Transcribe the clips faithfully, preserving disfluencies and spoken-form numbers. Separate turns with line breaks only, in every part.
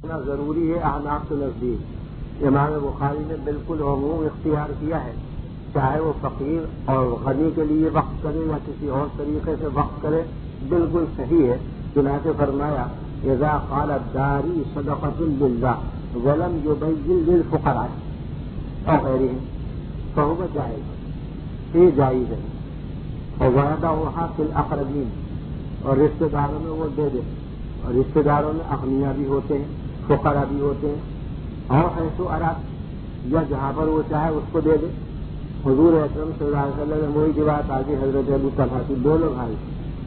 ضروری ہے احناف کے نزدیک امام بخاری نے بالکل عموم اختیار کیا ہے، چاہے وہ فقیر اور غنی کے لیے وقف کرے یا کسی اور طریقے سے وقف کرے، بالکل صحیح ہے۔ چنانچہ فرمایا اذا قال الداری صدقۃ للہ ولم یبین للفقراء اور غیرہم فہو جائز، یہ جائز ہے۔ اور وعدہ فی الاقربین، اور رشتے داروں میں وہ دے دے، اور رشتے داروں میں اغنیاء بھی ہوتے ہیں، فقراء بھی ہوتے ہیں، اور ایسو اراد یا جہاں پر وہ چاہے اس کو دے دے۔ حضور اکرم صلی اللہ علیہ وسلم نے وہی کی بات آگے حضرت ابو طلحہ کی دونوں بھائی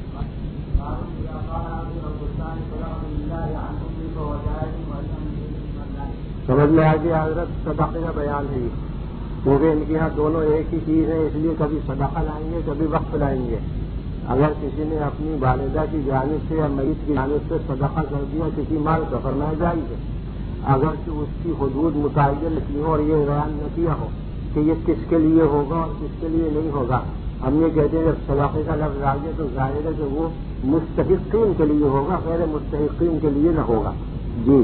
سمجھ میں آ گیا حضرت صدقے کا بیان ہے، کیونکہ ان کے یہاں دونوں ایک ہی چیز ہے، اس لیے کبھی صدقہ لائیں گے کبھی وقف لائیں گے۔ اگر کسی نے اپنی والدہ کی جانب سے یا میت کی جانب سے صدقہ کر دیا کسی مال کا فرمایا جائز ہے، اگر کہ اس کی حدود متعین لکھی ہو اور یہ بیان نہ کیا ہو کہ یہ کس کے لیے ہوگا اور کس کے لیے نہیں ہوگا۔ ہم یہ کہتے ہیں جب صدقے کا لفظ آ گیا تو ظاہر ہے کہ وہ مستحقین کے لیے ہوگا، غیر مستحقین کے لیے نہ ہوگا۔ جی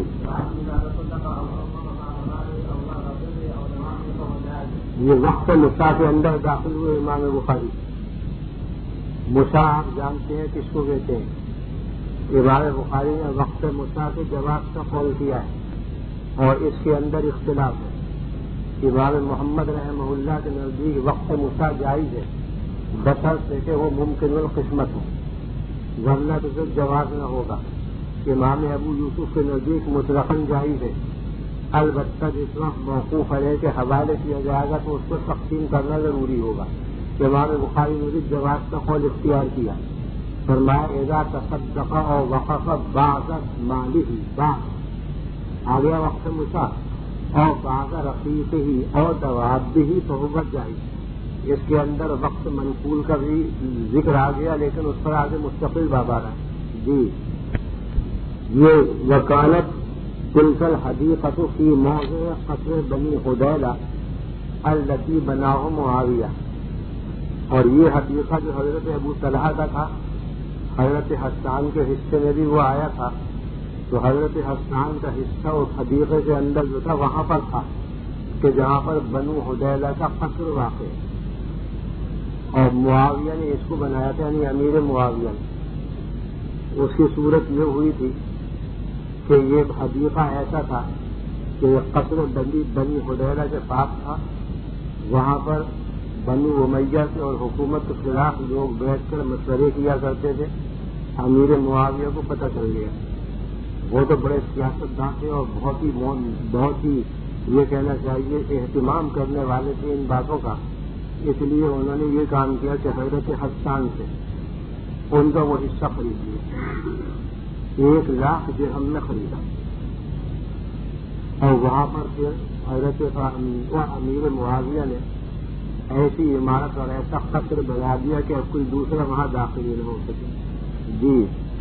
یہ وقت مسا کے اندر داخل ہوئے امام بخاری۔ مسا آپ جانتے ہیں کس کو کہتے ہیں؟ امام بخاری نے وقت مسا کے جواز کا قول کیا ہے اور اس کے اندر اختلاف ہے۔ امام محمد رحمہ اللہ کے نزدیک وقت مسا جائز ہے بشرطے کہ وہ ممکن القسمت ہو، ورنہ تو پھر جواز نہ ہوگا۔ امام ابو یوسف کے نزدیک مطلقاً جائز ہے، البتہ جس وقت موقوف علیہ کے حوالے کیا جائے گا تو اس کو تقسیم کرنا ضروری ہوگا۔ امام بخاری نے بھی جواز کا قول اختیار کیا، فرمایا اذا تصدق اور وقف بعض مالہ بعض آ گیا وقت مسا اور بعض رقیق ہی اور دواب بھی صحبت جائز۔ اس کے اندر وقت منقول کا بھی ذکر آ گیا لیکن اس پر آگے مستقل باب آ رہا ہے۔ جی یہ وکالت تلک الحدیقۃ فی موضع قصر بنی حدیلہ التی بناہ معاویہ، اور یہ حدیقہ جو حضرت ابو طلحہ کا تھا، حضرت حسان کے حصے میں بھی وہ آیا تھا، تو حضرت حسان کا حصہ اس حدیقے کے اندر جو تھا وہاں پر تھا کہ جہاں پر بنو حدیلہ کا قصر واقع ہے، اور معاویہ نے اس کو بنایا تھا، یعنی امیر معاویہ نے۔ اس کی صورت یہ ہوئی تھی کہ یہ حدیقہ ایسا تھا کہ یہ قصر بنی بنی حدیلہ کے پاس تھا، وہاں پر بنو امیہ سے اور حکومت کے خلاف لوگ بیٹھ کر مشورے کیا کرتے تھے۔ امیر معاویہ کو پتہ چل گیا، وہ تو بڑے سیاست داں تھے اور بہت ہی بہت ہی یہ کہنا چاہیے اہتمام کرنے والے تھے ان باتوں کا، اس لیے انہوں نے یہ کام کیا کہ حضرت حسان سے ان کا وہ حصہ خرید لیا، ایک لاکھ درہم میں خریدا، اور وہاں پر پھر حضرت امیر معاویہ نے ایسی عمارت اور ایسا قصر بنا دیا کہ اب کوئی دوسرا وہاں داخل نہ ہو سکے۔ جی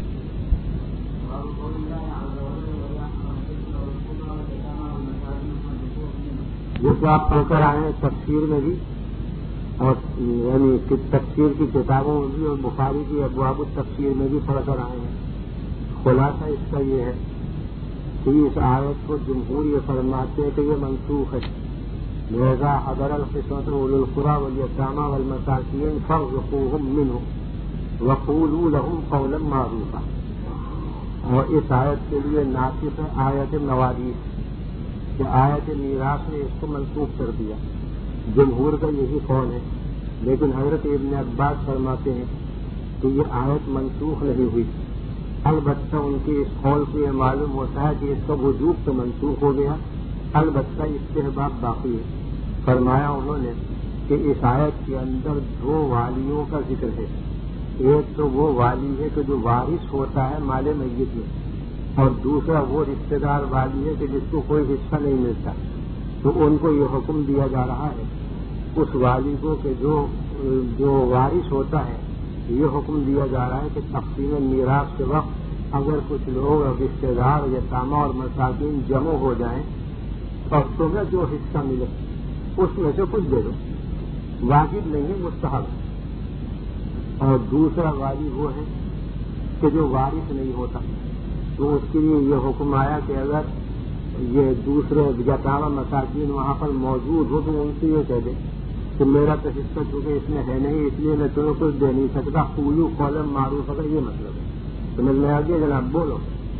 جیسے آپ پڑھ کر آئے ہیں تفسیر میں بھی، اور یعنی تفسیر کی کتابوں میں بھی اور بخاری کی ابواب التفسیر میں بھی پڑھ کر آئے ہیں۔ خلاصہ اس کا یہ ہے کہ اس آیت کو جمہور یہ فرماتے ہیں کہ یہ منسوخ ہے، لہذا حضر القسمۃ اولو القرى والیتامى والمساکین فارزقوہم منہ وقولوا لهم قولا معروفا، اور اس آیت کے لیے ناسخ ہے آیت مواریث کہ آیت میراث نے اس کو منسوخ کر دیا۔ جمہور کا یہی قول ہے، لیکن حضرت ابن عباس فرماتے ہیں کہ یہ آیت منسوخ نہیں ہوئی، البتہ ان کے اس قول سے یہ معلوم ہوتا ہے کہ اس کا وجوب تو منسوخ ہو گیا، البتہ استحباب باقی ہے۔ فرمایا انہوں نے کہ اس آیت کے اندر دو والیوں کا ذکر ہے، ایک تو وہ والی ہے کہ جو وارث ہوتا ہے مال میت میں، اور دوسرا وہ رشتے دار والی ہے کہ جس کو کوئی حصہ نہیں ملتا، تو ان کو یہ حکم دیا جا رہا ہے اس والی کو کہ جو جو وارث ہوتا ہے یہ حکم دیا جا رہا ہے کہ تقسیم میراث کے وقت اگر کچھ لوگ رشتے دار یتامى اور مساکین جمع ہو جائیں اور تمہیں جو حصہ ملے اس میں سے کچھ دے دو، واجب نہیں ہے، مستحب۔ اور دوسرا والی وہ ہے کہ جو وارث نہیں ہوتا، تو اس کے لیے یہ حکم آیا کہ اگر یہ دوسرے یتامى مساکین وہاں پر موجود ہو تو ان سے یہ کہہ دے کہ میرا تو حصہ چونکہ اس میں ہے نہیں اس لیے میں تمہیں کچھ دے نہیں سکتا، قولوا قولا معروفا کا یہ مطلب ہے. سمجھ میں آ گیا جناب؟ بولو.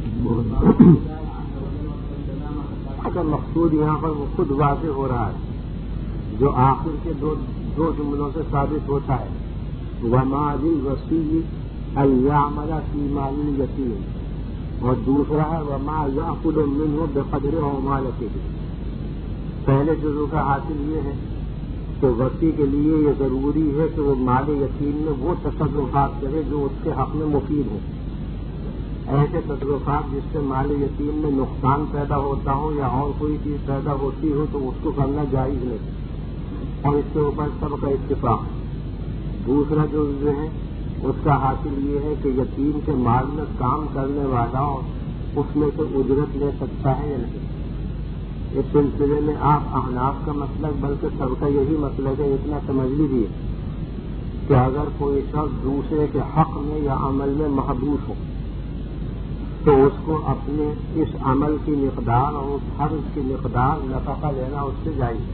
اچھا مقصود یہاں پر وہ خود واضح ہو رہا ہے جو آخر کے دو دو جملوں سے ثابت ہوتا ہے. وما للوصی ان یعمل فی مال الیتیم، اور دوسرا ہے وما یأخذ منہ بقدر عمالتہ. پہلے جزء کا حاصل یہ ہے کہ وصی کے لیے یہ ضروری ہے کہ وہ مال یتیم میں وہ تصرفات کرے جو اس کے حق میں مفید ہو. ایسے تصرفات جس سے مال یتیم میں نقصان پیدا ہوتا ہو یا اور کوئی چیز پیدا ہوتی ہو تو اس کو کرنا جائز نہیں، اور اس کے اوپر سب کا اتفاق. دوسرا جو ہے اس کا حاصل یہ ہے کہ یتیم کے مال میں کام کرنے والا اس میں سے اجرت لے سکتا ہے یا نہیں. اس سلسلے میں آپ احناف کا مسلک بلکہ سب کا یہی مسلک ہے، اتنا سمجھ لیجیے کہ اگر کوئی شخص دوسرے کے حق میں یا عمل میں محبوس ہو تو اس کو اپنے اس عمل کی مقدار اور اس فرض کی مقدار نفقہ لینا اس سے جائز.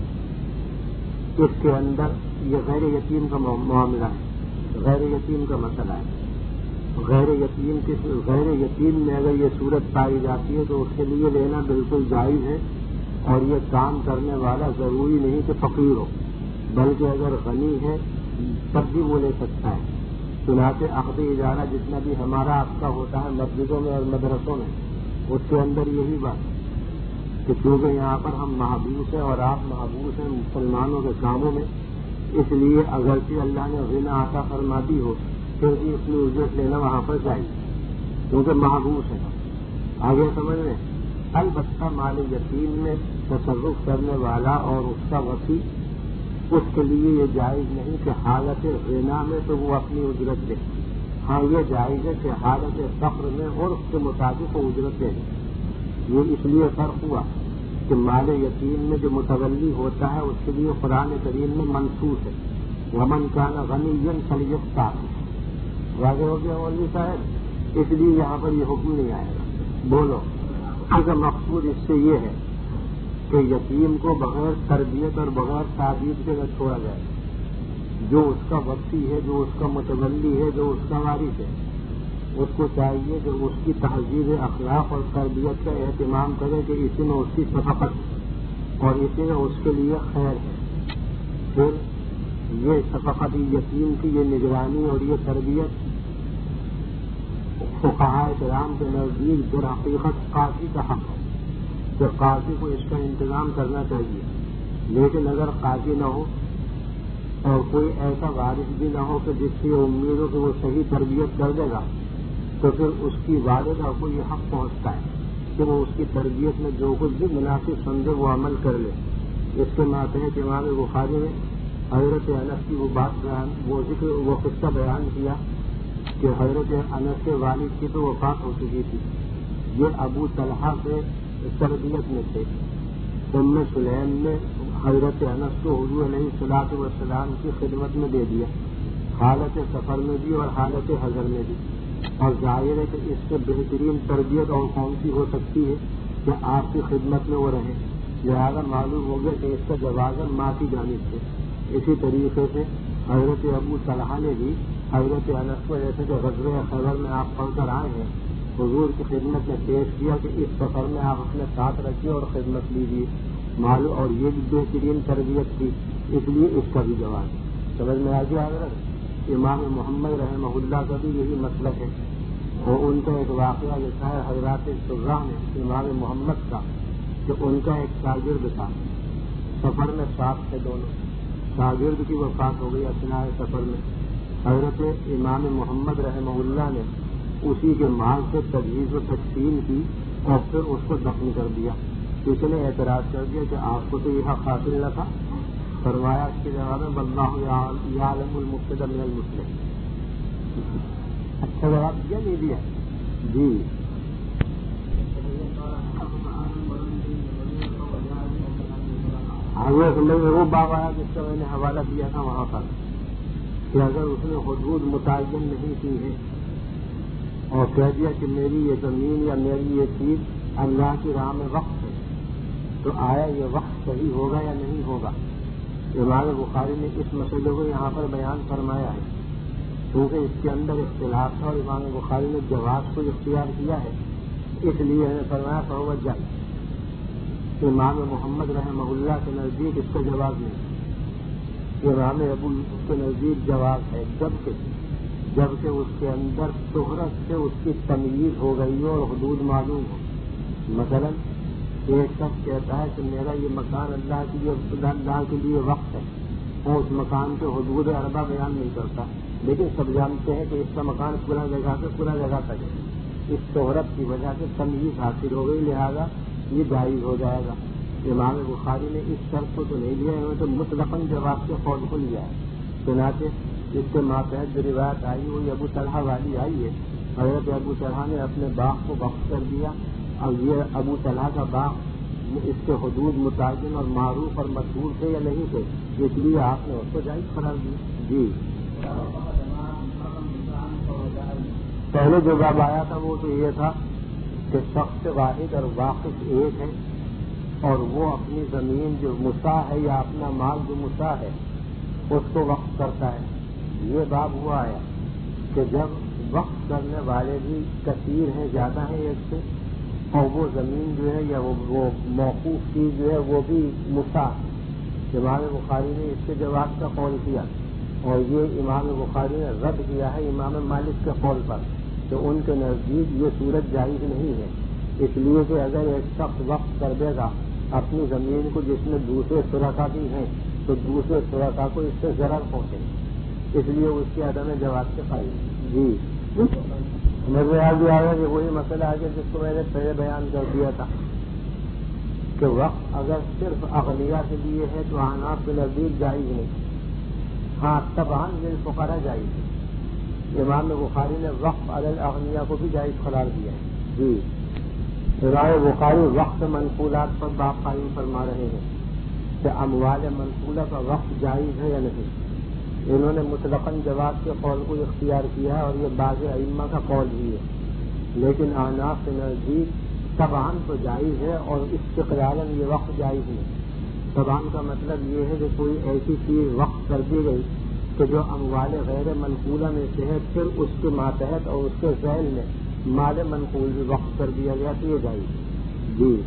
اس کے اندر یہ غیر یتیم کا معاملہ ہے، غیر یتیم کا مسئلہ ہے. غیر یتیم کے غیر یتیم میں اگر یہ صورت پائی جاتی ہے تو اس کے لیے لینا بالکل جائز ہے، اور یہ کام کرنے والا ضروری نہیں کہ فقیر ہو، بلکہ اگر غنی ہے تب بھی وہ لے سکتا ہے. چنانچہ عقد اجارہ جتنا بھی ہمارا آپ کا ہوتا ہے مسجدوں میں اور مدرسوں میں، اس کے اندر یہی بات کہ چونکہ یہاں پر ہم محبوس ہیں اور آپ محبوس ہیں مسلمانوں کے کاموں میں، اس لیے اگرچہ اللہ نے غنا عطا فرما دی ہو پھر بھی اس میں اجرت لینا وہاں پر چاہیے کیونکہ محبوس ہے. آگے سمجھ لیں. البتہ مال یتیم میں تصرف کرنے والا اور اس کا وصی، اس کے لیے یہ جائز نہیں کہ حالت غنا میں تو وہ اپنی اجرت دے. ہاں یہ جائز ہے کہ حالت فقر میں اور اس کے مطابق وہ اجرت دے. یہ اس لیے فرق ہوا کہ مال یتیم میں جو متولی ہوتا ہے اس کے لیے قرآن کریم میں منصوص ہے ومن کان غنیا فلیستعفف. واضح ہو گیا مولوی صاحب؟ اس لیے یہاں پر یہ حکم نہیں آئے گا. بولو. اگر مقصود اس سے یہ ہے کہ یتیم کو بغیر تربیت اور بغیر تعبیر کے نہ چھوڑا جائے. جو اس کا وصی ہے، جو اس کا متولی ہے، جو اس کا وارث ہے، اس کو چاہیے کہ اس کی تہذیب اخلاق اور تربیت کا اہتمام کرے کہ اسی میں اس کی شفقت اور اسی میں اس کے لیے خیر ہے. پھر یہ شفقت یتیم کی یہ نگرانی اور یہ تربیت فقہاء کرام کے نزدیک در حقیقت قاضی کا حق ہے کہ قاضی کو اس کا انتظام کرنا چاہیے. لیکن اگر قاضی نہ ہو اور کوئی ایسا وارث بھی نہ ہو کہ جس کی امید ہو کہ وہ صحیح تربیت کر دے گا تو پھر اس کی والدہ کو یہ حق پہنچتا ہے کہ وہ اس کی تربیت میں جو کچھ بھی مناسب سمجھے وہ عمل کر لے. اس کے ماتحت امام بخاری نے حضرت انس کی وہ بات بیان وہ ذکر وہ قصہ بیان کیا کہ حضرت انس کے والد کی تو وفات ہو چکی تھی. یہ ابو طلحہ سے تربیت میں تھے. ام سلیم نے حضرت انس کو حضور علیہ الصلوۃ والسلام کی خدمت میں دے دیا، حالت سفر میں بھی اور حالت حضر میں بھی. اور ظاہر ہے کہ اس سے بہترین تربیت اور کون سی ہو سکتی ہے کہ آپ کی خدمت میں وہ رہے. لہٰذا معلوم ہو گیا کہ اس کا جوازن ماں کی جانب سے. اسی طریقے سے حضرت ابو طلحہ نے بھی حضرت انس کو جیسے کہ غزوہ خیبر میں آپ پڑھ کر آئے ہیں حضور کی خدمت میں پیش کیا کہ اس سفر میں آپ اپنے ساتھ رکھیے اور خدمت لیجیے. معلوم اور یہ بھی بہترین تربیت تھی، اس لیے اس کا بھی جواز سمجھ میں آ گیا. حضرت امام محمد رحمہ اللہ کا بھی یہی مسلک ہے. اور ان کا ایک واقعہ لکھا ہے حضرات شراح نے امام محمد کا کہ ان کا ایک شاگرد تھا، سفر میں ساتھ تھے دونوں. شاگرد کی وفات ہو گئی اثناء سفر میں. حضرت امام محمد رحمہ اللہ نے اسی کے مال سے تجویز و تقسیم کی اور پھر اس کو دفن کر دیا. کسی نے اعتراض کر دیا کہ آپ کو تو یہ حق حاصل نہ تھا. فرمایا اس کے جواب میں واللہ یعلم المفسد من المصلح. اچھا جواب دیا نہیں دیا؟ جی. آگے سمجھ میں وہ باب آیا جس کا میں نے حوالہ دیا تھا وہاں پر کہ اگر اس نے حدود متعین نہیں کی ہے اور کہہ دیا کہ میری یہ زمین یا میری یہ چیز اللہ کی راہ میں وقف ہے تو آیا یہ وقت صحیح ہوگا یا نہیں ہوگا؟ امام بخاری نے اس مسئلے کو یہاں پر بیان فرمایا ہے، کیونکہ اس کے اندر اختلاف تھا اور امام بخاری نے جواز کو اختیار کیا ہے، اس لیے ہمیں فرمایا فہو جائز۔ امام محمد رحمہ اللہ کے نزدیک اس کا جواز نہیں، امام ابو کے نزدیک جواز ہے، جبکہ جبکہ اس کے اندر شہرت سے اس کی تمیز ہو گئی ہو اور حدود معلوم ہو۔ مثلا ایک شخص کہتا ہے کہ میرا یہ مکان اللہ کے لیے اللہ کے لیے وقف ہے، اور اس مکان کے حدود اربع بیان نہیں کرتا، لیکن سب جانتے ہیں کہ اس کا مکان پورا جگہ سے پورا جگہ تک ہے، اس شہرت کی وجہ سے تمیز حاصل ہو گئی، لہذا یہ جائز ہو جائے گا۔ امام بخاری نے اس شرط کو تو نہیں لیا، انہوں نے تو مطلقاً جواز کے قول کو لیا ہے۔ چنانچہ اس کے ماتحت جو روایت آئی ہوئی ابو طلحہ والی آئی ہے، حضرت ابو طلحہ نے اپنے باغ کو وقف کر دیا، اور یہ ابو طلحہ کا باغ اس کے حدود متعین اور معروف اور مشہور تھے یا نہیں تھے، اس لیے آپ نے اس کو جائز قرار دیا۔ جی پہلے جو باب آیا تھا وہ تو یہ تھا کہ شخص واحد اور واقف ایک ہے، اور وہ اپنی زمین جو مساح ہے یا اپنا مال جو مساح ہے اس کو وقف کرتا ہے۔ یہ باب ہوا آیا کہ جب وقف کرنے والے بھی کثیر ہیں، زیادہ ہیں ایک سے، اور وہ زمین جو ہے یا وہ موقوف چیز جو ہے وہ بھی مساح، امام بخاری نے اس کے جواب کا قول کیا، اور یہ امام بخاری نے رد کیا ہے امام مالک کے قول پر کہ ان کے نزدیک یہ صورت جائز نہیں ہے، اس لیے کہ اگر ایک شخص وقف کر دے گا اپنی زمین کو جس میں دوسرے شرکا بھی ہیں تو دوسرے شرکا کو اس سے ضرر پہنچے، اس لیے اس کے عدم جواز کے قائل۔ جی میرے یاد بھی آیا کہ وہی مسئلہ آ گیا جس کو میں نے پہلے بیان کر دیا تھا کہ وقت اگر صرف اغنیاء کے لیے ہے تو احناف کے نزدیک جائز نہیں، ہاں طبعاً للفقراء جائز ہے۔ امام بخاری نے وقف علی الاغنیاء کو بھی جائز قرار دیا ہے۔ جی امام بخاری وقت منقولات پر باب قائم فرما رہے ہیں کہ اموال منقولہ کا وقت جائز ہے یا نہیں۔ انہوں نے مطلقاً جواز کے قول کو اختیار کیا ہے، اور یہ بعض ائمہ کا قول بھی ہے، لیکن احناف کے نزدیک طبعاً تو جائز ہے اور استقلالاً یہ وقت جائز نہیں۔ طبعاً کا مطلب یہ ہے کہ کوئی ایسی چیز وقف کر دی گئی کہ جو اموال غیر منقولہ میں سے ہے، پھر اس کے ماتحت اور اس کے ذیل میں مال منقول بھی وقف کر دیا گیا تو یہ جائز۔ جی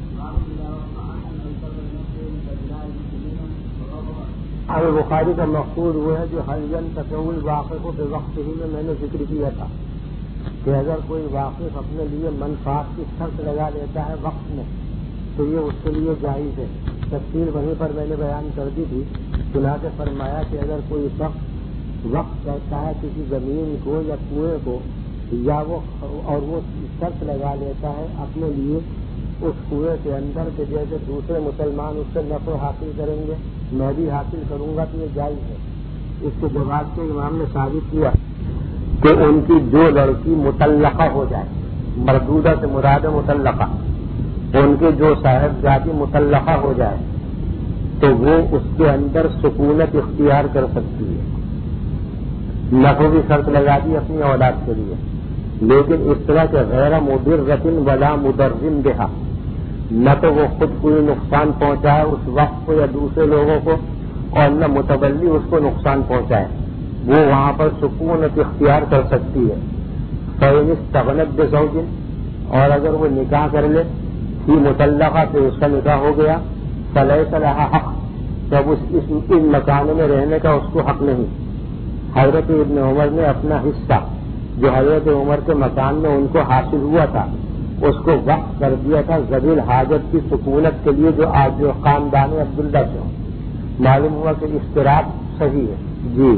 اب بخاری کا مقصود وہ ہے جو حیاً تطول واقف کو بے وقت ہی میں میں نے ذکر کیا تھا کہ اگر کوئی واقف اپنے لیے منفعت کی شرط لگا لیتا ہے وقت میں تو یہ اس کے لیے جائز ہے۔ تفصیل وہیں پر میں نے بیان کر دی تھی، چنانچہ فرمایا کہ اگر کوئی شخص وقف کرتا ہے کسی زمین کو یا کنویں کو یا وہ اور وہ شرط لگا لیتا ہے اپنے لیے اس کنویں کے اندر کہ جیسے دوسرے مسلمان اس سے نفع حاصل کریں گے میں بھی حاصل کروں گا تو یہ جائز ہے۔ اس کے جواب سے امام نے ثابت کیا کہ ان کی جو لڑکی مطلقہ ہو جائے، مردودہ سے مراد مطلقہ، ان کے جو صاحب ذاتی مطلقہ ہو جائے تو وہ اس کے اندر سکونت اختیار کر سکتی ہے، نفع بھی شرط لگا دی اپنی اولاد کے لیے، لیکن اس طرح کے غیر مضرۃ ولا مضر بہا، نہ تو وہ خود کوئی نقصان پہنچائے اس وقت کو یا دوسرے لوگوں کو، اور نہ متولی اس کو نقصان پہنچائے، وہ وہاں پر سکونت اختیار کر سکتی ہے۔ فَإِنِ اسْتَغْنَتْ بِزَوْجٍ، اور اگر وہ نکاح کر لے ہی مطلقہ سے اس کا نکاح ہو گیا، فَلَيْسَ لَهَا حق، تب اس اس مکان میں رہنے کا اس کو حق نہیں۔ حضرت ابن عمر نے اپنا حصہ جو حضرت عمر کے مکان میں ان کو حاصل ہوا تھا اس کو وقف کر دیا تھا ذویل حاجت کی سکونت کے لیے جو آج جو خاندان عبداللہ سے ہوں۔ معلوم ہوا کہ اشتراک صحیح ہے۔ جی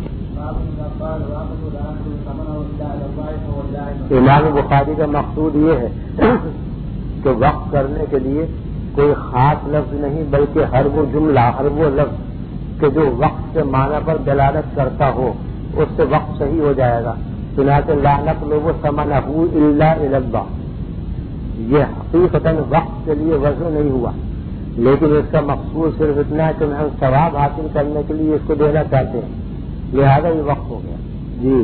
امام بخاری کا مقصود یہ ہے کہ وقف کرنے کے لیے کوئی خاص لفظ نہیں بلکہ ہر وہ جملہ ہر وہ لفظ کہ جو وقف کے معنی پر دلالت کرتا ہو اس سے وقف صحیح ہو جائے گا۔ چنانچہ لا نطلب ثمنہ الا الی اللہ، یہ حقیقتاً وقف کے لیے وضع نہیں ہوا، لیکن اس کا مقصود صرف اتنا ہے کہ ہم ثواب حاصل کرنے کے لیے اس کو دینا چاہتے ہیں، لہذا یہ وقف ہو گیا۔ جی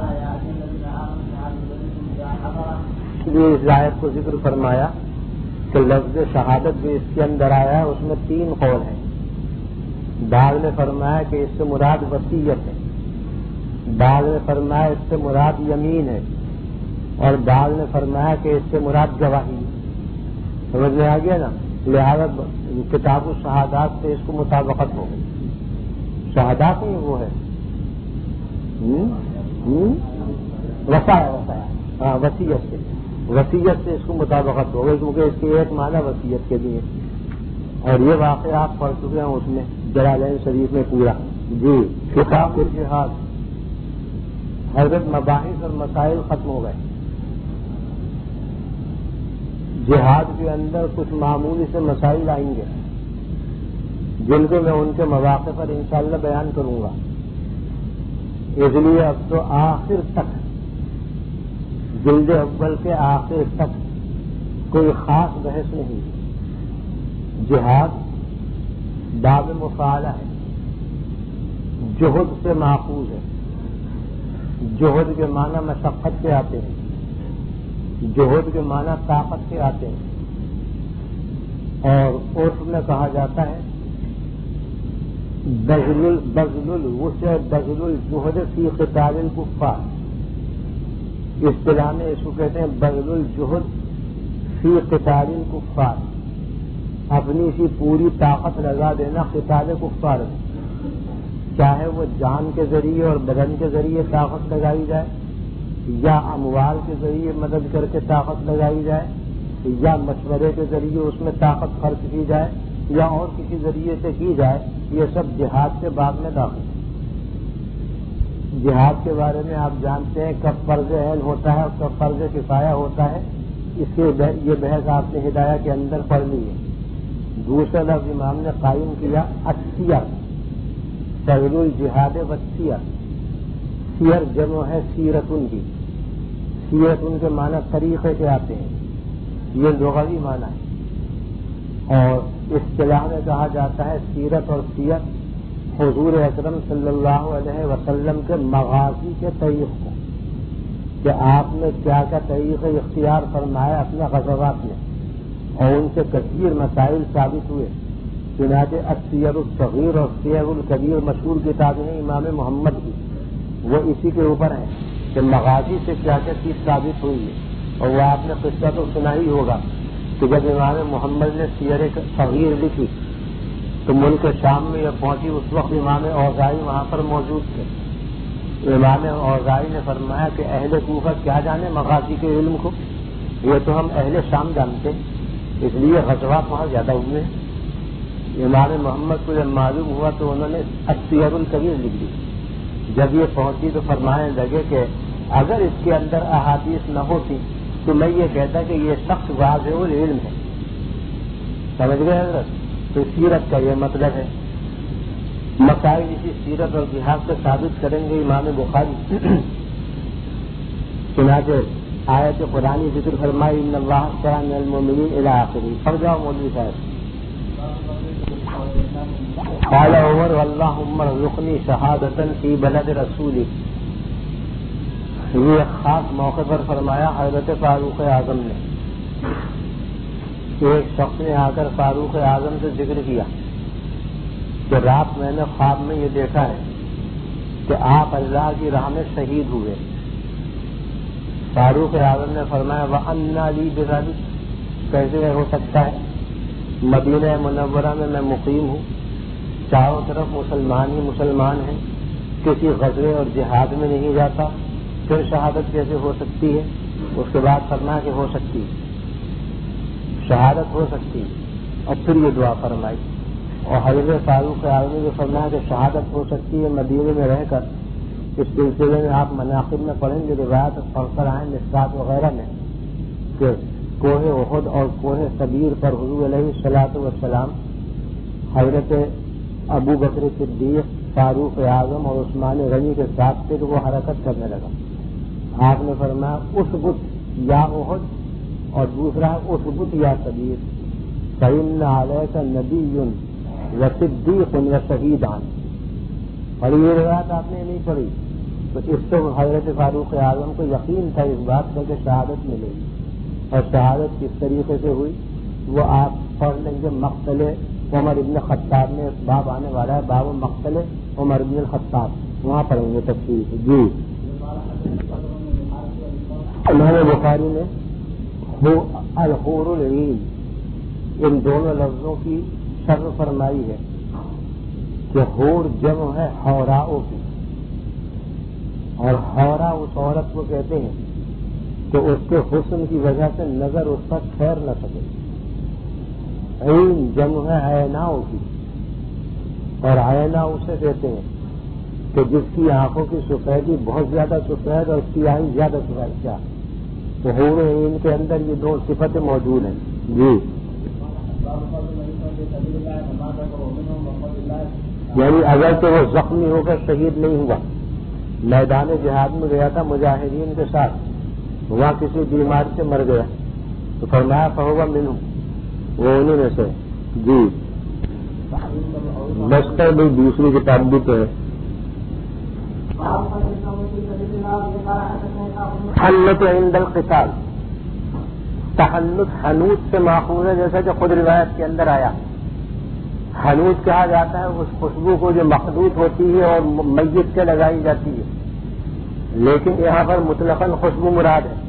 اس لیے اس آیت کو ذکر فرمایا کہ لفظ شہادت جو اس کے اندر آیا ہے اس میں تین قول ہیں. بعض نے فرمایا کہ اس سے مراد وصیت ہے، بعض نے فرمایا اس سے مراد یمین ہے، اور بعض نے فرمایا کہ اس سے مراد گواہی. سمجھ میں آ گیا نا؟ لہذا کتاب الشہادات سے اس کو مطابقت ہو گئی. شہادات ہی وہ ہے وصایا وصایا ہاں وصیت سے وصیت سے اس کو مطابقت ہو گئی، کیونکہ اس کے ایک معنی وصیت کے لیے، اور یہ واقعہ آپ پڑھ چکے ہیں اس میں جلالین شریف میں پورا. جی کتاب الجہاد حضرت مباحث اور مسائل ختم ہو گئے. جہاد کے اندر کچھ معمولی سے مسائل آئیں گے جن کو میں ان کے مواقع پر انشاءاللہ بیان کروں گا. اس لیے اب تو آخر تک جلد اول کے آخر تک کوئی خاص بحث نہیں. جہاد باب مفعلہ ہے، جہد سے ماخوذ ہے. جہد کے معنی مشقت کے آتے ہیں، جہد کے معنی طاقت کے آتے ہیں، اور عرف میں کہا جاتا ہے بذل بذل الوسع بذل الجہد فی قتال الکفار. اصطلاح میں اس کو کہتے ہیں بذل الجہد فی قتال الکفار، اپنی سی پوری طاقت لگا دینا قتال کفار میں، چاہے وہ جان کے ذریعے اور بدن کے ذریعے طاقت لگائی جائے، یا اموال کے ذریعے مدد کر کے طاقت لگائی جائے، یا مشورے کے ذریعے اس میں طاقت خرچ کی جائے، یا اور کسی ذریعے سے کی جائے. یہ سب جہاد کے بعد میں داخل ہے. جہاد کے بارے میں آپ جانتے ہیں کب فرض عین ہوتا ہے اور کب فرض کفایہ ہوتا ہے. اس کے یہ بحث آپ نے ہدایہ کے اندر پڑھ لی ہے. دوسرا لفظ امام نے قائم کیا السیر، فضل الجہاد والسیر. سیر جمع ہے سیرتن کی. سیرتن کے معنی طریقے کے آتے ہیں، یہ لغوی معنی ہے. اور اصطلاح میں کہا جاتا ہے سیرت اور سیر حضور اکرم صلی اللہ علیہ وسلم کے مغازی کے طریق کو، کہ آپ نے کیا کیا طریقے اختیار فرمایا اپنے غزوات میں، اور ان سے کثیر مسائل ثابت ہوئے. چنانچہ السیر الصغیر اور سیر الکبیر مشہور کتابیں ہیں امام محمد کی، وہ اسی کے اوپر ہیں کہ مغازی سے کیا کیا چیز ثابت ہوئی ہے. اور وہ آپ نے قصہ تو سنا ہی ہوگا کہ جب امام محمد نے سیر صغیر لکھی تو ملک شام میں یہ پہنچی، اس وقت امام اوزاعی وہاں پر موجود تھے. امام اوزاعی نے فرمایا کہ اہل کوفہ کیا جانے مغازی کے علم کو، یہ تو ہم اہل شام جانتے ہیں، اس لیے غزوات وہاں زیادہ ہوئے ہیں. امام محمد کو جب معلوم ہوا تو انہوں نے السیر الکبیر لکھ دی. جب یہ پہنچی تو فرمانے لگے کہ اگر اس کے اندر احادیث نہ ہوتی تو میں یہ کہتا کہ یہ شخص واضح العلم ہے. سمجھ گئے حضرت؟ تو سیرت کا یہ مطلب ہے. مسائل اسی سیرت اور جہاد سے ثابت کریں گے امام بخاری. چنانچہ آیت قرآنی ذکر فرمائی ان اللہ اشتری من المؤمنین الی آخری. پڑھ جاؤ مولوی صاحب. قال عمر اللہم ارزقنی شہادۃ فی بلد رسولک. یہ خاص موقع پر فرمایا حضرت فاروق اعظم نے. ایک شخص نے آ کر فاروق اعظم سے ذکر کیا کہ رات میں نے خواب میں یہ دیکھا ہے کہ آپ اللہ کی راہ میں شہید ہوئے. فاروق اعظم نے فرمایا وَأَنَّا لِي بِذَلِكَ، کیسے ہو سکتا ہے؟ مدینہ منورہ میں میں مقیم ہوں، چاروں طرف مسلمان ہی مسلمان ہیں، کسی غزوے اور جہاد میں نہیں جاتا، پھر شہادت کیسے ہو سکتی ہے؟ اس کے بعد فرمایا کہ ہو سکتی ہے، شہادت ہو سکتی ہے. اور پھر یہ دعا فرمائی. اور حضرت فاروق اعظم نے فرمایا کہ شہادت ہو سکتی ہے مدینے میں رہ کر. اس سلسلے میں آپ مناقب میں پڑھیں گے، روایت پڑھ کر آئیں مشکات وغیرہ میں، کہ کوہ احد اور کوہ صبیر پر حضور علیہ الصلوۃ والسلام حضرت ابو بکر صدیق، فاروق اعظم اور عثمان غنی کے ساتھ تھے تو وہ حرکت کرنے لگا. آپ نے فرمایا اثبت یا احد، اور دوسرا اثبت یا صبیر، فإن علیک نبی وصدیق وشہیدان. اور یہ روایت آپ نے نہیں پڑھی تو اس سے حضرت فاروق اعظم کو یقین تھا اس بات کا کہ شہادت ملے گی. اور شہادت کس طریقے سے ہوئی وہ آپ پڑھ لیں گے مقتل عمر ابن خطاب میں باب آنے والا ہے، باب مقتل عمر ابن الخطاب، وہاں پڑھیں گے تفصیل سے. جی امام بخاری نے الحور العین ان دونوں لفظوں کی شرح فرمائی ہے کہ حور جمع ہے حوراؤ کی، اور حورا اس عورت کو کہتے ہیں کہ اس کے حسن کی وجہ سے نظر اس پر ٹھہر نہ سکے. عین جمع ہے عیناؤ کی، اور عینا اسے کہتے ہیں کہ جس کی آنکھوں کی سفیدی بہت زیادہ سفید اور سیاہی زیادہ سفید کیا، تو حور عین کے اندر یہ دو صفتیں موجود ہیں. جی یعنی اگر تو وہ زخمی ہو کر شہید نہیں ہوا، میدان جہاد میں گیا تھا مجاہدین کے ساتھ، وہاں کسی بیماری سے مر گیا تو فرمایا فہو منہم، وہ انہیں میں سے. جی لشکر بھی دوسری کتاب بھی تو ہے. حنت عند القتال، تحنت حنوت سے ماخوذ ہے، جیسا کہ خود روایت کے اندر آیا. حنوت کہا جاتا ہے اس خوشبو کو جو مخلوط ہوتی ہے اور میت سے لگائی جاتی ہے، لیکن یہاں پر مطلقاً خوشبو مراد ہے.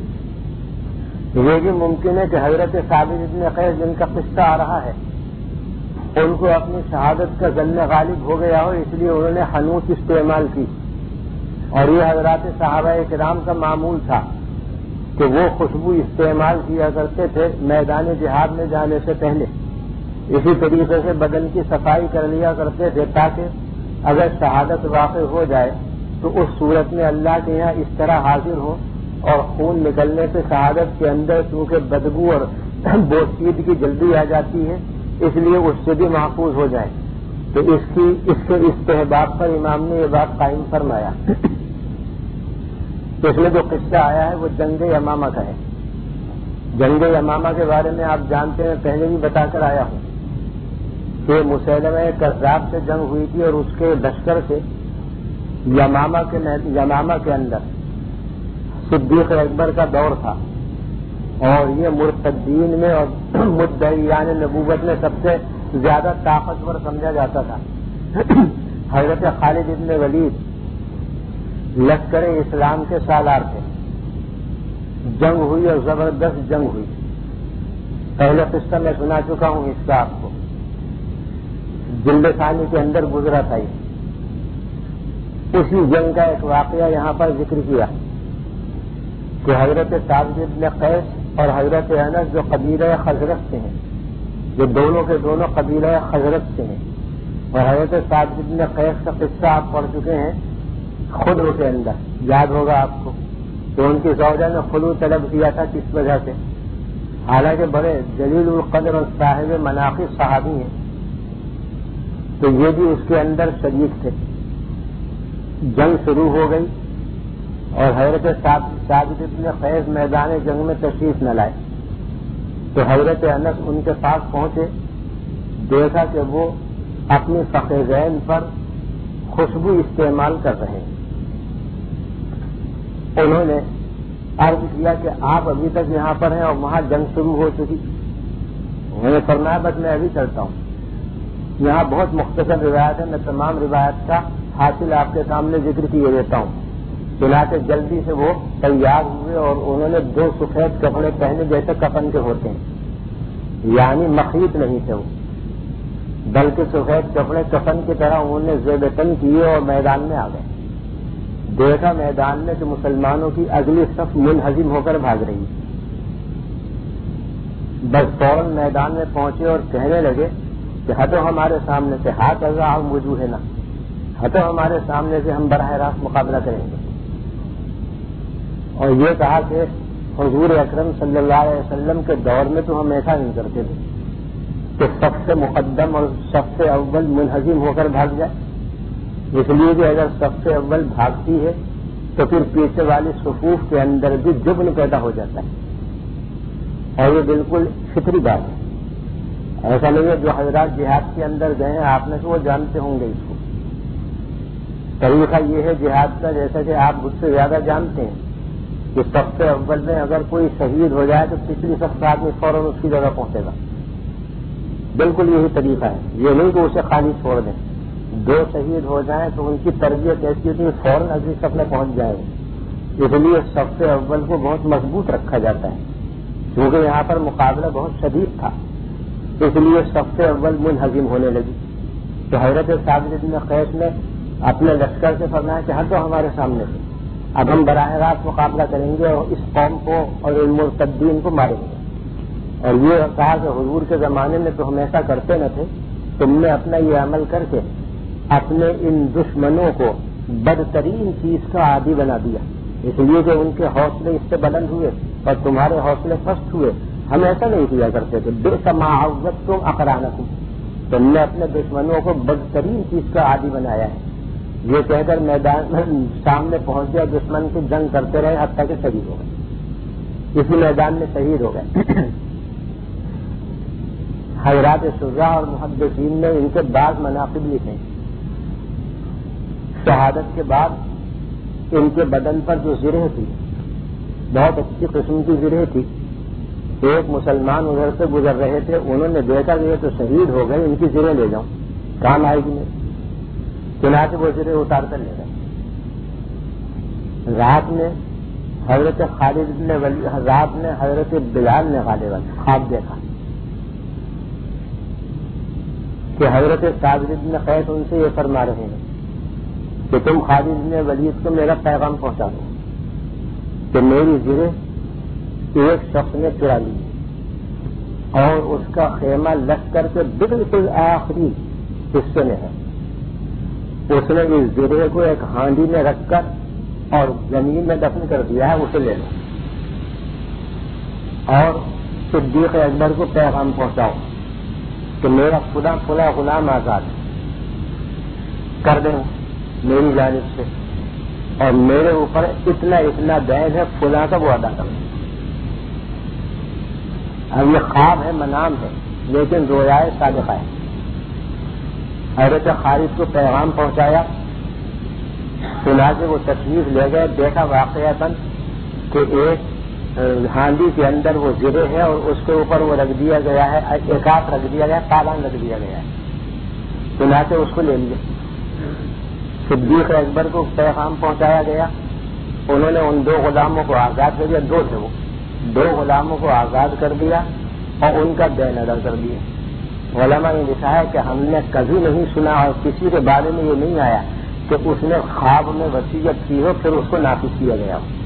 یہ بھی ممکن ہے کہ حضرت ثابت بن قیس جن کا قصہ آ رہا ہے ان کو اپنی شہادت کا ظن غالب ہو گیا ہو، اس لیے انہوں نے حنوت استعمال کی. اور یہ حضرات صحابہ کرام کا معمول تھا کہ وہ خوشبو استعمال کیا کرتے تھے میدان جہاد میں جانے سے پہلے. اسی طریقے سے بدن کی صفائی کر لیا کرتے تھے تاکہ اگر شہادت واقع ہو جائے تو اس صورت میں اللہ کے یہاں اس طرح حاضر ہو، اور خون نکلنے سے شہادت کے اندر چونکہ بدبو اور بوسید کی جلدی آ جاتی ہے اس لیے اس سے بھی محفوظ ہو جائے. تو اس کی اس کے استحباب پر امام نے یہ بات قائم فرمایا. تو اس میں جو قصہ آیا ہے وہ جنگ یمامہ کا ہے. جنگ یمامہ کے بارے میں آپ جانتے ہیں، پہلے بھی بتا کر آیا ہوں کہ مسیلمہ کذاب سے جنگ ہوئی تھی اور اس کے لشکر سے یمامہ کے یمامہ کے اندر صدیق اکبر کا دور تھا، اور یہ مرتدین میں اور مدعیان نبوت میں سب سے زیادہ طاقتور سمجھا جاتا تھا. حضرت خالد بن ولید لشکر اسلام کے سالار تھے. جنگ ہوئی اور زبردست جنگ ہوئی. پہلے قصہ میں سنا چکا ہوں اس کا آپ کو، جلد ثانی کے اندر گزرا تھا. اسی جنگ کا ایک واقعہ یہاں پر ذکر کیا کہ حضرت ثابت بن قیس اور حضرت انس جو قبیلہ خزرج سے ہیں، جو دونوں کے دونوں قبیلہ خزرج سے ہیں، اور حضرت ثابت بن قیس کا قصہ آپ پڑھ چکے ہیں خلو کے اندر، یاد ہوگا آپ کو کہ ان کی زوجہ نے خلو طلب کیا تھا کس وجہ سے، حالانکہ بڑے جلیل القدر اور صاحب مناقب صحابی ہیں، تو یہ بھی اس کے اندر شریک تھے. جنگ شروع ہو گئی اور حضرت ثابت بن قیس میدان جنگ میں تشریف نہ لائے تو حضرت انس ان کے پاس پہنچے، دیکھا کہ وہ اپنی فخذین پر خوشبو استعمال کر رہے ہیں. انہوں نے عرض کیا کہ آپ ابھی تک یہاں پر ہیں اور وہاں جنگ شروع ہو چکی. انہوں نے فرمایا بس میں ابھی چلتا ہوں. یہاں بہت مختصر روایت ہے، میں تمام روایت کا حاصل آپ کے سامنے ذکر کیے دیتا ہوں. چنانچہ جلدی سے وہ تیار ہوئے اور انہوں نے دو سفید کپڑے پہنے جیسے کفن کے ہوتے ہیں، یعنی مخیط نہیں تھے وہ، بلکہ سفید کپڑے کفن کی طرح انہوں نے زیب تن کیے اور میدان میں آ گئے. دیکھا میدان میں کہ مسلمانوں کی اگلی صف منہزم ہو کر بھاگ رہی ہے. بس فوراً میدان میں پہنچے اور کہنے لگے کہ ہٹو ہمارے سامنے سے، ہاتھ ازا ہم وجوہ ہے نا، ہٹو ہمارے سامنے سے، ہم براہ راست مقابلہ کریں گے. اور یہ کہا کہ حضور اکرم صلی اللہ علیہ وسلم کے دور میں تو ہم ایسا نہیں کرتے تھے کہ سب سے مقدم اور سب سے اول منہزم ہو کر بھاگ جائے. اس لیے کہ اگر سب سے اول بھاگتی ہے تو پھر پیچھے والی صفوف کے اندر بھی جبن پیدا ہو جاتا ہے، اور یہ بالکل فطری بات ہے. ایسا نہیں ہے جو حضرات جہاد کے اندر گئے ہیں آپ میں سے وہ جانتے ہوں گے اس کو. طریقہ یہ ہے جہاد کا، جیسا کہ آپ مجھ سے زیادہ جانتے ہیں
کہ صف اول میں اگر کوئی شہید ہو جائے تو پچھلی صف کا آدمی فوراً اس کی جگہ پہنچے گا. بالکل یہی طریقہ ہے. یہ نہیں کہ اسے خالی چھوڑ دیں. دو شہید ہو جائیں تو ان کی تربیت ایسی ہوتی ہے فوراً اگلی صف میں پہنچ جائے گا. اس لیے صف اول کو بہت مضبوط رکھا جاتا ہے کیونکہ یہاں پر مقابلہ بہت شدید تھا. اس لیے صف اول منہزم ہونے لگی. تو حضرت ثابت بن قیس نے اپنے لشکر سے فرمایا کہ ہٹو ہمارے سامنے سے, اب ہم براہ راست مقابلہ کریں گے اور اس قوم کو اور ان مرتدین کو ماریں گے. اور یہ کہا کہ حضور کے زمانے میں تو ہم ایسا کرتے نہ تھے, تم نے اپنا یہ عمل کر کے اپنے ان دشمنوں کو بدترین چیز کا عادی بنا دیا, اس لیے کہ ان کے حوصلے اس سے بلند ہوئے اور تمہارے حوصلے پست ہوئے. ہم ایسا نہیں کیا کرتے تھے. بے سماعت تم اقرانکم, تم نے اپنے دشمنوں کو بدترین چیز کا عادی بنایا ہے. یہ کہہ کر میدان میں سامنے پہنچ گیا, دشمن کی جنگ کرتے رہے حتیٰ کہ شہید ہو گئے. اسی میدان میں شہید ہو گئے. حضرات شجاع اور محدثین نے ان کے بعض مناقب لکھے. شہادت کے بعد ان کے بدن پر جو زرہ تھی بہت اچھی قسم کی زرہ تھی. ایک مسلمان ادھر سے گزر رہے تھے, انہوں نے دیکھا کہ یہ تو شہید ہو گئے, ان کی زرہ لے جاؤں, کام آئے گی نہیں. چنانچہ وہ زرہ اتار کر لے گئے. رات میں حضرت خالد بن ولید, رات میں حضرت بلال نے غالباً خواب دیکھا کہ حضرت ثابت بن قیس ان سے یہ فرما رہے ہیں کہ تم خالد بن ولید کو میرا پیغام پہنچا دو کہ میری زرہ ایک شخص نے چرا لی اور اس کا خیمہ لشکر کے بالکل آخری حصے میں ہے. اس نے اس زرے کو ایک ہانڈی میں رکھ کر اور زمین میں دفن کر دیا ہے, اسے لے لو اور صدیق اکبر کو پیغام پہنچاؤ کہ میرا خدا خدا غلام آزاد کر دیں میری جانب سے, اور میرے اوپر اتنا اتنا دین ہے فلاں کا وہ ادا کریں. اب یہ خواب ہے, منام ہے, لیکن رویائے صادقہ ہے. حضرت خالد کو پیغام پہنچایا, چنانچہ وہ تشریف لے گئے. دیکھا واقعتاً کہ ایک ہانڈی کے اندر وہ زرے ہے اور اس کے اوپر وہ رکھ دیا گیا ہے, ایکات رکھ دیا گیا ہے, پالان رکھ دیا گیا ہے. چنانچہ اس کو لے لیا. صدیق اکبر کو پیغام پہنچایا گیا, انہوں نے ان دو غلاموں کو آزاد کر دیا. دو تھے وہ, دو غلاموں کو آزاد کر دیا اور ان کا دین ادا کر دیا. علماء نے لکھا ہے کہ ہم نے کبھی نہیں سنا اور کسی کے بارے میں یہ نہیں آیا کہ اس نے خواب میں وصیت کی ہو پھر اس کو نافذ کیا گیا ہو.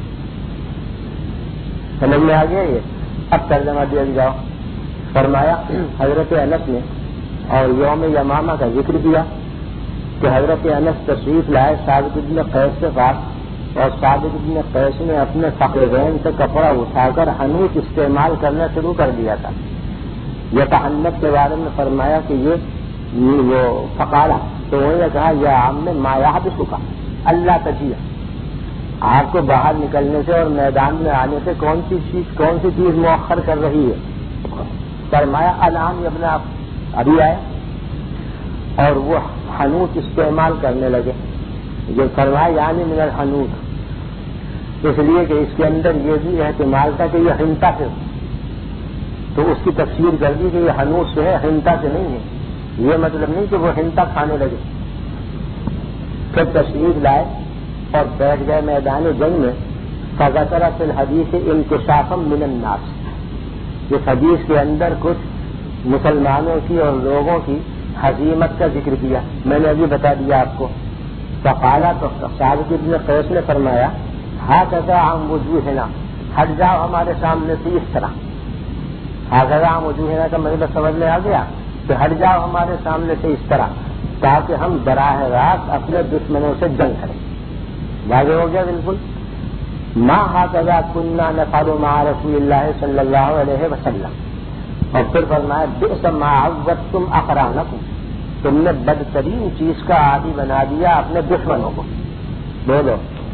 سمجھ میں آ گیا یہ؟ اب ترجمہ دیا جاؤ. فرمایا حضرت انس نے اور یوم یمامہ کا ذکر کیا کہ حضرت انس تشریف لائے ثابت بن قیس کے پاس, اور ثابت بن قیس نے اپنے فقیرین سے کپڑا اٹھا کر حنوط استعمال کرنا شروع کر دیا تھا. یہ تحنت کے بارے میں فرمایا کہ یہ وہ فقارا, تو انہوں نے کہا یہ عام میں مایا بھی چکا اللہ تجیہ, آپ کو باہر نکلنے سے اور میدان میں آنے سے کون سی چیز کون سی چیز مؤخر کر رہی ہے؟ فرمایا الان ابن آپ ابھی آئے, اور وہ حنوط استعمال کرنے لگے. جو فرمایا یعنی من الحنوط, اس لیے کہ اس کے اندر یہ بھی احتمال تھا کہ یہ ہنتا سے, تو اس کی تفسیر کر دی کہ یہ حنوط سے ہے, ہنتا سے نہیں ہے. یہ مطلب نہیں کہ وہ ہنتا کھانے لگے. پھر تشریف لائے اور بیٹھ گئے میدان جنگ میں. فذکر فی الحدیث انکشافا من الناس, اس حدیث کے اندر کچھ مسلمانوں کی اور لوگوں کی ہزیمت کا ذکر کیا. میں نے ابھی بتا دیا آپ کو. فقالا, تو ثابت بن قیس نے فرمایا ہاکذا عن وجوہنا, ہٹ جاؤ ہمارے سامنے سے اس طرح. ہاکذا عن وجوہنا کا مطلب سمجھ میں آ گیا کہ ہٹ جاؤ ہمارے سامنے سے اس طرح, تاکہ ہم براہ راست اپنے دشمنوں سے جنگ کریں. واضح ہو گیا بالکل. ما ہاکذا کننا نفعل مع رسول اللہ صلی اللہ علیہ وسلم. اور پھر فرمایا بئس ما عودتم اقرانکم, تم نے بدترین چیز کا عادی بنا دیا اپنے دشمنوں کو. بولو.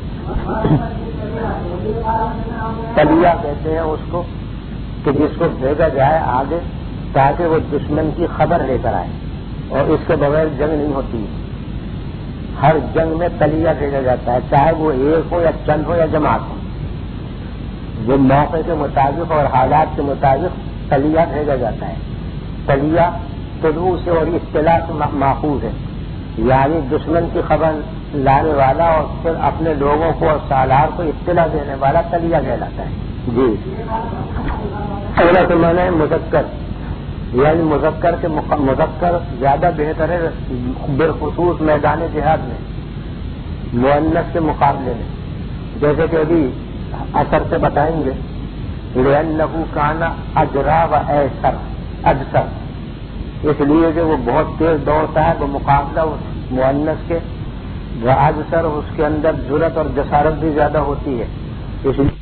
تلیہ کہتے ہیں اس کو کہ جس کو بھیجا جائے آگے تاکہ وہ دشمن کی خبر لے کر آئے, اور اس کے بغیر جنگ نہیں ہوتی. ہر جنگ میں تلیہ بھیجا جاتا ہے, چاہے وہ ایک ہو یا چند ہو یا جماعت ہو. وہ موقع کے مطابق اور حالات کے مطابق تلیہ بھیجا جاتا ہے. تلیہ طلوع سے اور اطلاع سے ماخوذ ہے، یعنی دشمن کی خبر لانے والا اور پھر اپنے لوگوں کو اور سالار کو اطلاع دینے والا تلیہ کہلاتا ہے. جی اگلا تو میں نے مذکر، یعنی مذکر کے مذکر زیادہ بہتر ہے بالخصوص میدان جہاد میں مؤنث کے مقابلے میں، جیسے کہ ابھی اثر سے بتائیں گے. لأنه كان اجرا و ایسر ادسر، اس لیے کہ وہ بہت تیز دوڑتا ہے بمقابلہ اس مؤنث کے، وہ ادسر اس کے اندر جرأت اور جسارت بھی زیادہ ہوتی ہے. اس لیے